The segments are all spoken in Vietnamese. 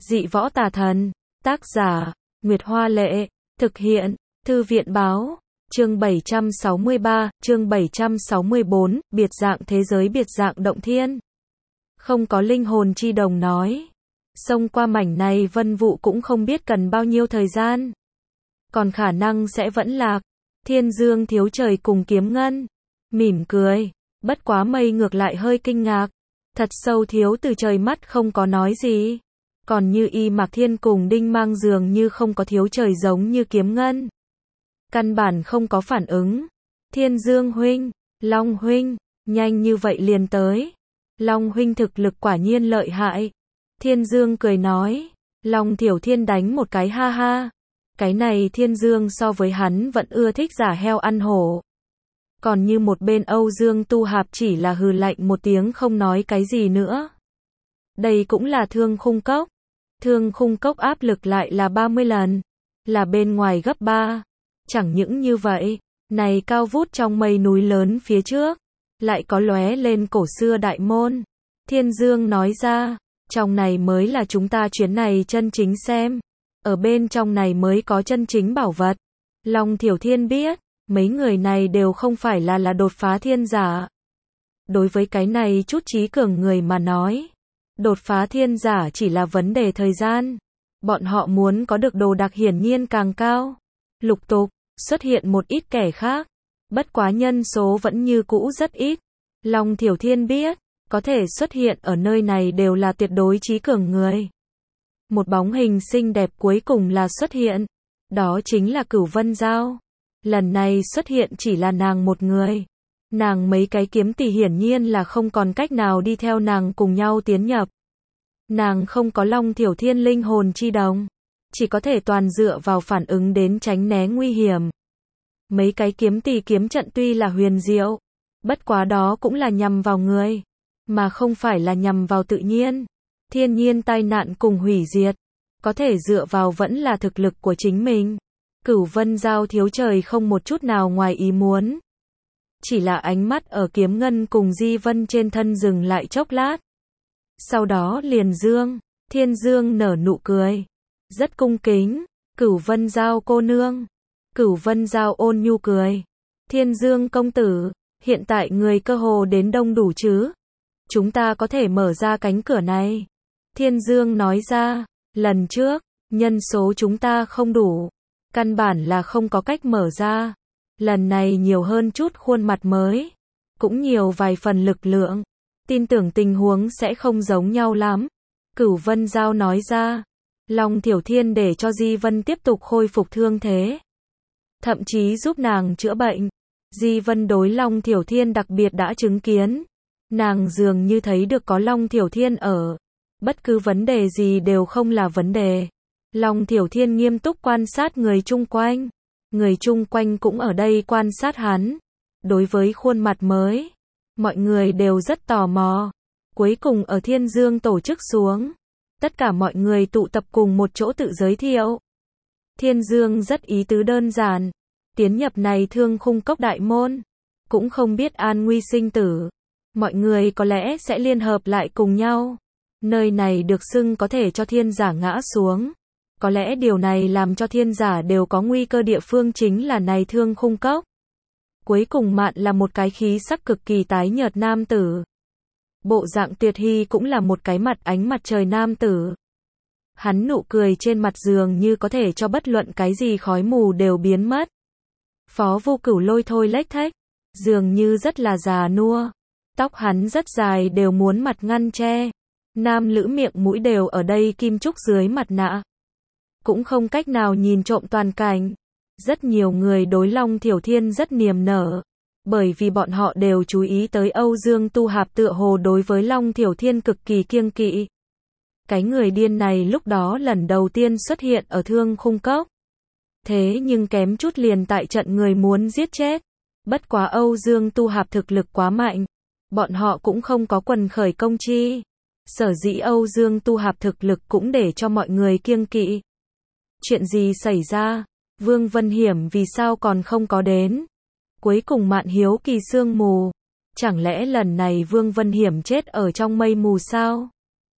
Dị võ tà thần. Tác giả, Nguyệt Hoa Lệ. Thực hiện, Thư viện Báo. Chương 763, chương 764, biệt dạng thế giới biệt dạng động thiên. Không có linh hồn chi đồng nói. Xông qua mảnh này vân vụ cũng không biết cần bao nhiêu thời gian. Còn khả năng sẽ vẫn lạc. Thiên Dương thiếu trời cùng Kiếm Ngân. Mỉm cười. Bất quá mây ngược lại hơi kinh ngạc. Thật sâu thiếu từ trời mắt không có nói gì. Còn như Y Mạc Thiên cùng Đinh Mang dường như không có thiếu trời giống như Kiếm Ngân. Căn bản không có phản ứng. Thiên Dương huynh, Long huynh, nhanh như vậy liền tới. Long huynh thực lực quả nhiên lợi hại. Thiên Dương cười nói. Long Thiểu Thiên đánh một cái ha ha. Cái này Thiên Dương so với hắn vẫn ưa thích giả heo ăn hổ. Còn như một bên Âu Dương Tu Hạp chỉ là hừ lạnh một tiếng không nói cái gì nữa. Đây cũng là Thương Khung Cốc. Thương Khung Cốc áp lực lại là 30 lần. Là bên ngoài gấp 3. Chẳng những như vậy, này cao vút trong mây núi lớn phía trước, lại có lóe lên cổ xưa đại môn. Thiên Dương nói ra, trong này mới là chúng ta chuyến này chân chính xem. Ở bên trong này mới có chân chính bảo vật. Long Thiểu Thiên biết, mấy người này đều không phải là đột phá thiên giả. Đối với cái này chút trí cường người mà nói, đột phá thiên giả chỉ là vấn đề thời gian. Bọn họ muốn có được đồ đạc hiển nhiên càng cao. Lục tục, xuất hiện một ít kẻ khác. Bất quá nhân số vẫn như cũ rất ít. Long Thiểu Thiên biết, có thể xuất hiện ở nơi này đều là tuyệt đối trí cường người. Một bóng hình xinh đẹp cuối cùng là xuất hiện. Đó chính là Cửu Vân Giao. Lần này xuất hiện chỉ là nàng một người. Nàng mấy cái kiếm tỷ hiển nhiên là không còn cách nào đi theo nàng cùng nhau tiến nhập. Nàng không có Long Thiểu Thiên linh hồn chi đồng. Chỉ có thể toàn dựa vào phản ứng đến tránh né nguy hiểm. Mấy cái kiếm tỷ kiếm trận tuy là huyền diệu. Bất quá đó cũng là nhằm vào người. Mà không phải là nhằm vào tự nhiên. Thiên nhiên tai nạn cùng hủy diệt. Có thể dựa vào vẫn là thực lực của chính mình. Cửu Vân Giao thiếu trời không một chút nào ngoài ý muốn. Chỉ là ánh mắt ở Kiếm Ngân cùng Di Vân trên thân dừng lại chốc lát. Sau đó liền Thiên Dương nở nụ cười. Rất cung kính. Cửu Vân Giao cô nương. Cửu Vân Giao ôn nhu cười. Thiên Dương công tử, hiện tại người cơ hồ đến đông đủ chứ? Chúng ta có thể mở ra cánh cửa này. Thiên Dương nói ra, lần trước, nhân số chúng ta không đủ. Căn bản là không có cách mở ra. Lần này nhiều hơn chút khuôn mặt mới. Cũng nhiều vài phần lực lượng. Tin tưởng tình huống sẽ không giống nhau lắm. Cửu Vân Giao nói ra. Long Thiểu Thiên để cho Di Vân tiếp tục khôi phục thương thế. Thậm chí giúp nàng chữa bệnh. Di Vân đối Long Thiểu Thiên đặc biệt đã chứng kiến. Nàng dường như thấy được có Long Thiểu Thiên ở. Bất cứ vấn đề gì đều không là vấn đề. Long Thiểu Thiên nghiêm túc quan sát người chung quanh. Người chung quanh cũng ở đây quan sát hắn. Đối với khuôn mặt mới, mọi người đều rất tò mò. Cuối cùng ở Thiên Dương tổ chức xuống. Tất cả mọi người tụ tập cùng một chỗ tự giới thiệu. Thiên Dương rất ý tứ đơn giản. Tiến nhập này Thương Khung Cốc đại môn. Cũng không biết an nguy sinh tử. Mọi người có lẽ sẽ liên hợp lại cùng nhau. Nơi này được xưng có thể cho thiên giả ngã xuống. Có lẽ điều này làm cho thiên giả đều có nguy cơ địa phương chính là này Thương Khung Cốc. Cuối cùng Mạn là một cái khí sắc cực kỳ tái nhợt nam tử. Bộ dạng tuyệt hy cũng là một cái mặt ánh mặt trời nam tử. Hắn nụ cười trên mặt dường như có thể cho bất luận cái gì khói mù đều biến mất. Phó Vô Cửu lôi thôi lếch thếch, dường như rất là già nua. Tóc hắn rất dài đều muốn mặt ngăn che. Nam lữ miệng mũi đều ở đây kim trúc dưới mặt nạ. Cũng không cách nào nhìn trộm toàn cảnh. Rất nhiều người đối Long Thiểu Thiên rất niềm nở. Bởi vì bọn họ đều chú ý tới Âu Dương Tu Hạp tựa hồ đối với Long Thiểu Thiên cực kỳ kiêng kỵ. Cái người điên này lúc đó lần đầu tiên xuất hiện ở Thương Khung Cốc. Thế nhưng kém chút liền tại trận người muốn giết chết. Bất quá Âu Dương Tu Hạp thực lực quá mạnh. Bọn họ cũng không có quần khởi công chi. Sở dĩ Âu Dương Tu Hạp thực lực cũng để cho mọi người kiêng kỵ. Chuyện gì xảy ra? Vương Vân Hiểm vì sao còn không có đến? Cuối cùng Mạn hiếu kỳ sương mù. Chẳng lẽ lần này Vương Vân Hiểm chết ở trong mây mù sao?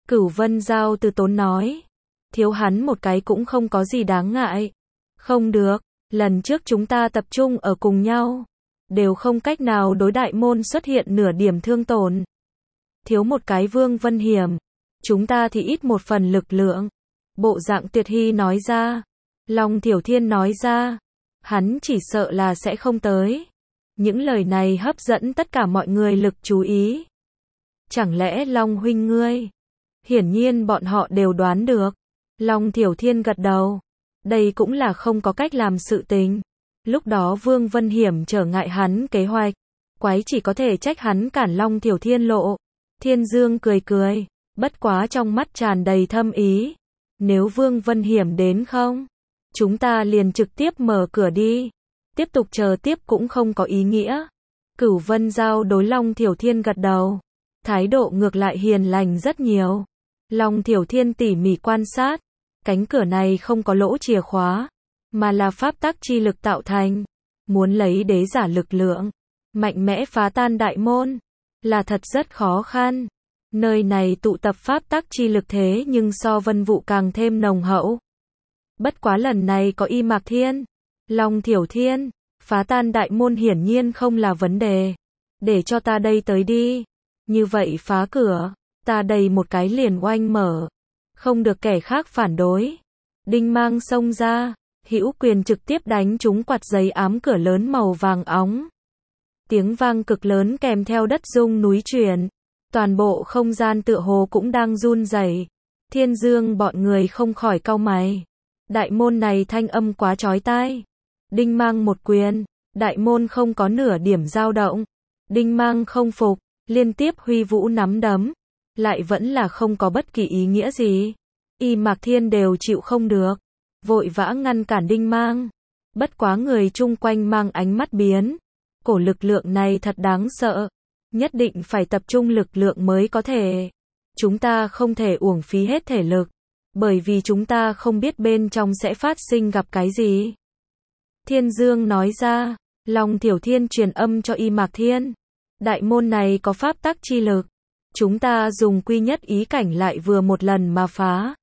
Cửu Vân Giao từ tốn nói. Thiếu hắn một cái cũng không có gì đáng ngại. Không được, lần trước chúng ta tập trung ở cùng nhau. Đều không cách nào đối đại môn xuất hiện nửa điểm thương tổn. Thiếu một cái Vương Vân Hiểm. Chúng ta thì ít một phần lực lượng. Bộ dạng Tuyệt Hy nói ra. Long Thiểu Thiên nói ra. Hắn chỉ sợ là sẽ không tới. Những lời này hấp dẫn tất cả mọi người lực chú ý. Chẳng lẽ Long huynh ngươi? Hiển nhiên bọn họ đều đoán được. Long Thiểu Thiên gật đầu. Đây cũng là không có cách làm sự tình. Lúc đó Vương Vân Hiểm trở ngại hắn kế hoạch. Quái chỉ có thể trách hắn cản Long Thiểu Thiên lộ. Thiên Dương cười cười. Bất quá trong mắt tràn đầy thâm ý. Nếu Vương Vân Hiểm đến không? Chúng ta liền trực tiếp mở cửa đi. Tiếp tục chờ tiếp cũng không có ý nghĩa. Cửu Vân Giao đối Long Thiểu Thiên gật đầu. Thái độ ngược lại hiền lành rất nhiều. Long Thiểu Thiên tỉ mỉ quan sát. Cánh cửa này không có lỗ chìa khóa. Mà là pháp tắc chi lực tạo thành. Muốn lấy đế giả lực lượng. Mạnh mẽ phá tan đại môn. Là thật rất khó khăn. Nơi này tụ tập pháp tắc chi lực thế nhưng so Vân Vụ càng thêm nồng hậu. Bất quá lần này có Y Mạc Thiên. Long Thiểu Thiên. Phá tan đại môn hiển nhiên không là vấn đề. Để cho ta đây tới đi. Như vậy phá cửa. Ta đây một cái liền oanh mở. Không được kẻ khác phản đối. Đinh Mang xông ra. Hữu quyền trực tiếp đánh trúng quạt giấy ám cửa lớn màu vàng óng. Tiếng vang cực lớn kèm theo đất rung núi chuyển. Toàn bộ không gian tựa hồ cũng đang run rẩy. Thiên Dương bọn người không khỏi cau mày. Đại môn này thanh âm quá chói tai. Đinh Mang một quyền. Đại môn không có nửa điểm dao động. Đinh Mang không phục. Liên tiếp huy vũ nắm đấm. Lại vẫn là không có bất kỳ ý nghĩa gì. Y Mạc Thiên đều chịu không được. Vội vã ngăn cản Đinh Mang. Bất quá người chung quanh mang ánh mắt biến. Cổ lực lượng này thật đáng sợ. Nhất định phải tập trung lực lượng mới có thể. Chúng ta không thể uổng phí hết thể lực. Bởi vì chúng ta không biết bên trong sẽ phát sinh gặp cái gì. Thiên Dương nói ra. Long Thiểu Thiên truyền âm cho Y Mạc Thiên. Đại môn này có pháp tắc chi lực. Chúng ta dùng quy nhất ý cảnh lại vừa một lần mà phá.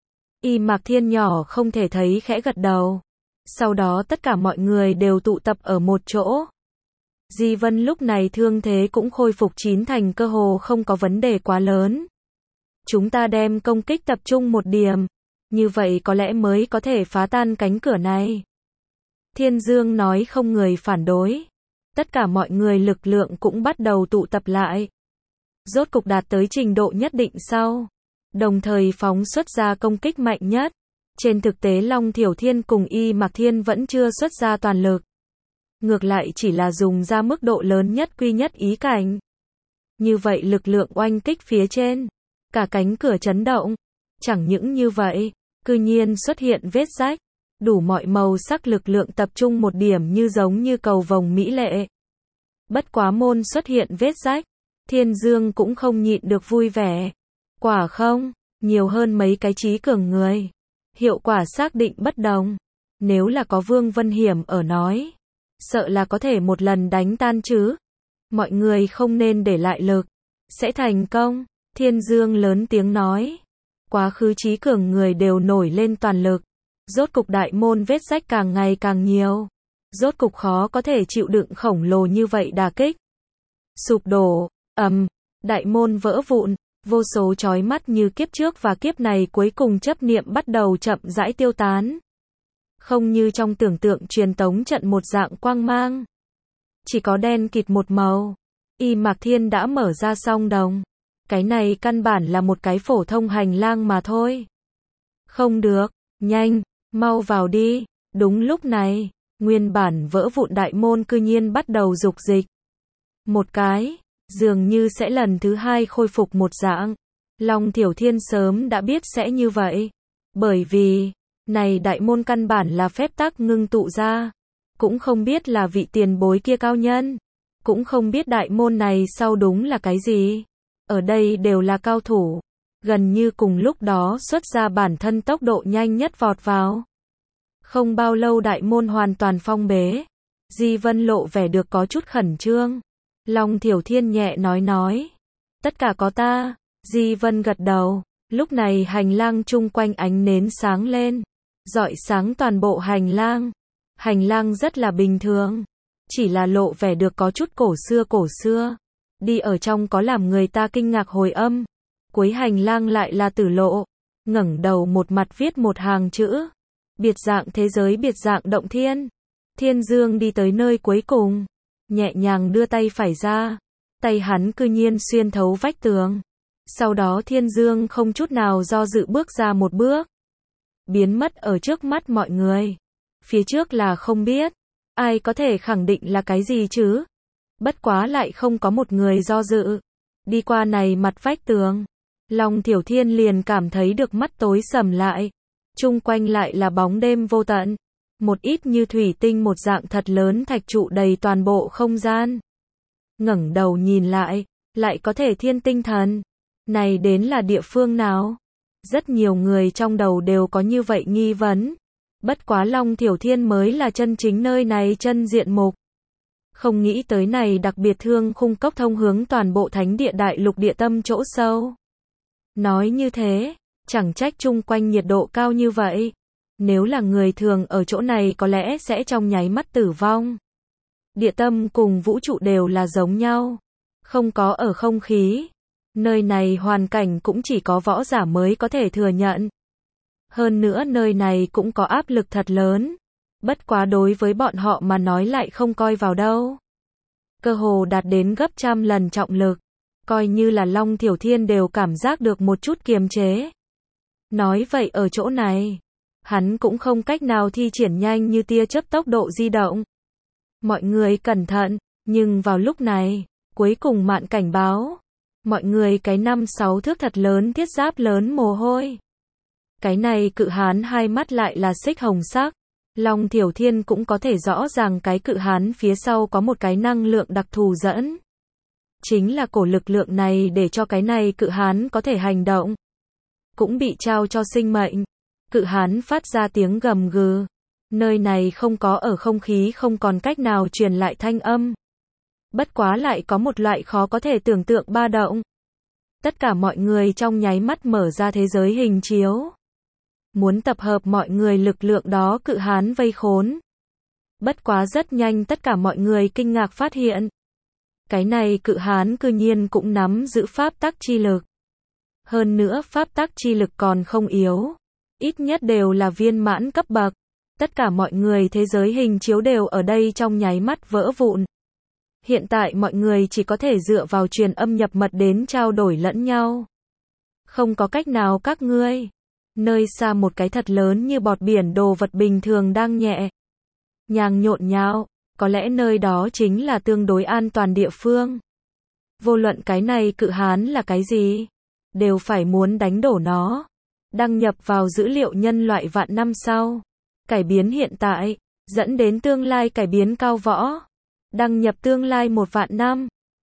Y Mạc Thiên nhỏ không thể thấy khẽ gật đầu. Sau đó tất cả mọi người đều tụ tập ở một chỗ. Di Vân lúc này thương thế cũng khôi phục chín thành, cơ hồ không có vấn đề quá lớn. Chúng ta đem công kích tập trung một điểm. Như vậy có lẽ mới có thể phá tan cánh cửa này. Thiên Dương nói không người phản đối. Tất cả mọi người lực lượng cũng bắt đầu tụ tập lại. Rốt cục đạt tới trình độ nhất định sau. Đồng thời phóng xuất ra công kích mạnh nhất. Trên thực tế Long Thiểu Thiên cùng Y Mạc Thiên vẫn chưa xuất ra toàn lực. Ngược lại chỉ là dùng ra mức độ lớn nhất quy nhất ý cảnh. Như vậy lực lượng oanh kích phía trên. Cả cánh cửa chấn động. Chẳng những như vậy, cư nhiên xuất hiện vết rách. Đủ mọi màu sắc lực lượng tập trung một điểm như giống như cầu vồng mỹ lệ. Bất quá môn xuất hiện vết rách. Thiên Dương cũng không nhịn được vui vẻ. Quả không, nhiều hơn mấy cái trí cường người. Hiệu quả xác định bất đồng. Nếu là có Vương Vân Hiểm ở nói. Sợ là có thể một lần đánh tan chứ. Mọi người không nên để lại lực. Sẽ thành công. Thiên Dương lớn tiếng nói. Quá khứ trí cường người đều nổi lên toàn lực. Rốt cục đại môn vết rách càng ngày càng nhiều. Rốt cục khó có thể chịu đựng khổng lồ như vậy đả kích. Sụp đổ, đại môn vỡ vụn, vô số chói mắt như kiếp trước và kiếp này cuối cùng chấp niệm bắt đầu chậm rãi tiêu tán. Không như trong tưởng tượng truyền tống trận một dạng quang mang. Chỉ có đen kịt một màu. Y Mạc Thiên đã mở ra song đồng. Cái này căn bản là một cái phổ thông hành lang mà thôi. Không được, nhanh, mau vào đi. Đúng lúc này, nguyên bản vỡ vụn đại môn cư nhiên bắt đầu dục dịch. Một cái, dường như sẽ lần thứ hai khôi phục một dạng. Long Thiểu Thiên sớm đã biết sẽ như vậy. Bởi vì, này đại môn căn bản là phép tắc ngưng tụ ra. Cũng không biết là vị tiền bối kia cao nhân. Cũng không biết đại môn này sau đúng là cái gì. Ở đây đều là cao thủ. Gần như cùng lúc đó xuất ra bản thân tốc độ nhanh nhất vọt vào. Không bao lâu đại môn hoàn toàn phong bế. Di Vân lộ vẻ được có chút khẩn trương. Long Thiểu Thiên nhẹ nói. Tất cả có ta. Di Vân gật đầu. Lúc này hành lang chung quanh ánh nến sáng lên, rọi sáng toàn bộ hành lang. Hành lang rất là bình thường, chỉ là lộ vẻ được có chút cổ xưa. Đi ở trong có làm người ta kinh ngạc hồi âm. Cuối hành lang lại là Tử Lộ, ngẩng đầu một mặt viết một hàng chữ: biệt dạng thế giới, biệt dạng động thiên. Thiên Dương đi tới nơi cuối cùng, nhẹ nhàng đưa tay phải ra, tay hắn cư nhiên xuyên thấu vách tường. Sau đó Thiên Dương không chút nào do dự bước ra một bước, biến mất ở trước mắt mọi người. Phía trước là không biết, ai có thể khẳng định là cái gì chứ? Bất quá lại không có một người do dự. Đi qua này mặt vách tường, Long Thiểu Thiên liền cảm thấy được mắt tối sầm lại. Chung quanh lại là bóng đêm vô tận. Một ít như thủy tinh một dạng thật lớn thạch trụ đầy toàn bộ không gian. Ngẩng đầu nhìn lại có thể thiên tinh thần. Này đến là địa phương nào? Rất nhiều người trong đầu đều có như vậy nghi vấn. Bất quá Long Thiểu Thiên mới là chân chính nơi này chân diện mục. Không nghĩ tới này đặc biệt thương khung cốc thông hướng toàn bộ thánh địa đại lục địa tâm chỗ sâu. Nói như thế, chẳng trách chung quanh nhiệt độ cao như vậy. Nếu là người thường ở chỗ này có lẽ sẽ trong nháy mắt tử vong. Địa tâm cùng vũ trụ đều là giống nhau, không có ở không khí. Nơi này hoàn cảnh cũng chỉ có võ giả mới có thể thừa nhận. Hơn nữa nơi này cũng có áp lực thật lớn. Bất quá đối với bọn họ mà nói lại không coi vào đâu. Cơ hồ đạt đến gấp trăm lần trọng lực. Coi như là Long Thiểu Thiên đều cảm giác được một chút kiềm chế. Nói vậy ở chỗ này, hắn cũng không cách nào thi triển nhanh như tia chớp tốc độ di động. Mọi người cẩn thận, nhưng vào lúc này, cuối cùng Mạn cảnh báo. Mọi người cái 5-6 thước thật lớn thiết giáp lớn mồ hôi. Cái này cự hán hai mắt lại là xích hồng sắc. Long Thiểu Thiên cũng có thể rõ ràng cái cự hán phía sau có một cái năng lượng đặc thù dẫn. Chính là cổ lực lượng này để cho cái này cự hán có thể hành động. Cũng bị trao cho sinh mệnh. Cự hán phát ra tiếng gầm gừ. Nơi này không có ở không khí không còn cách nào truyền lại thanh âm. Bất quá lại có một loại khó có thể tưởng tượng ba động. Tất cả mọi người trong nháy mắt mở ra thế giới hình chiếu. Muốn tập hợp mọi người lực lượng đó cự hán vây khốn. Bất quá rất nhanh tất cả mọi người kinh ngạc phát hiện. Cái này cự hán cư nhiên cũng nắm giữ pháp tắc chi lực. Hơn nữa pháp tắc chi lực còn không yếu. Ít nhất đều là viên mãn cấp bậc. Tất cả mọi người thế giới hình chiếu đều ở đây trong nháy mắt vỡ vụn. Hiện tại mọi người chỉ có thể dựa vào truyền âm nhập mật đến trao đổi lẫn nhau. Không có cách nào các ngươi. Nơi xa một cái thật lớn như bọt biển đồ vật bình thường đang nhẹ nhàng nhộn nhạo, có lẽ nơi đó chính là tương đối an toàn địa phương. Vô luận cái này cự hán là cái gì, đều phải muốn đánh đổ nó. Đăng nhập vào dữ liệu nhân loại vạn năm sau. Cải biến hiện tại, dẫn đến tương lai cải biến cao võ. Đăng nhập tương lai 1 vạn năm.